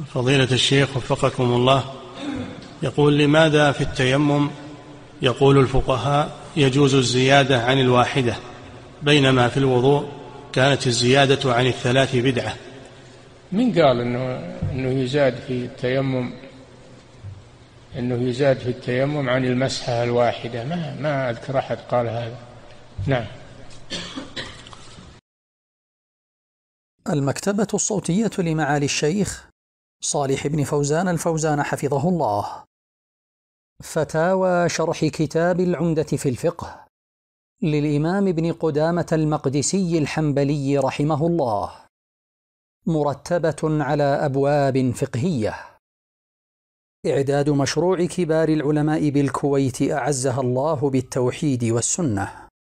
فضيلة الشيخ وفقكم الله، يقول: لماذا في التيمم يقول الفقهاء يجوز الزيادة عن الواحدة، بينما في الوضوء كانت الزيادة عن الثلاث بدعة؟ من قال إنه يزاد في التيمم، إنه يزاد في التيمم عن المسحة الواحدة؟ ما أذكر أحد قال هذا. نعم. المكتبة الصوتية لمعالي الشيخ صالح بن فوزان الفوزان حفظه الله. فتاوى شرح كتاب العمدة في الفقه للإمام ابن قدامة المقدسي الحنبلي رحمه الله، مرتبة على أبواب فقهية. إعداد مشروع كبار العلماء بالكويت أعزها الله بالتوحيد والسنة.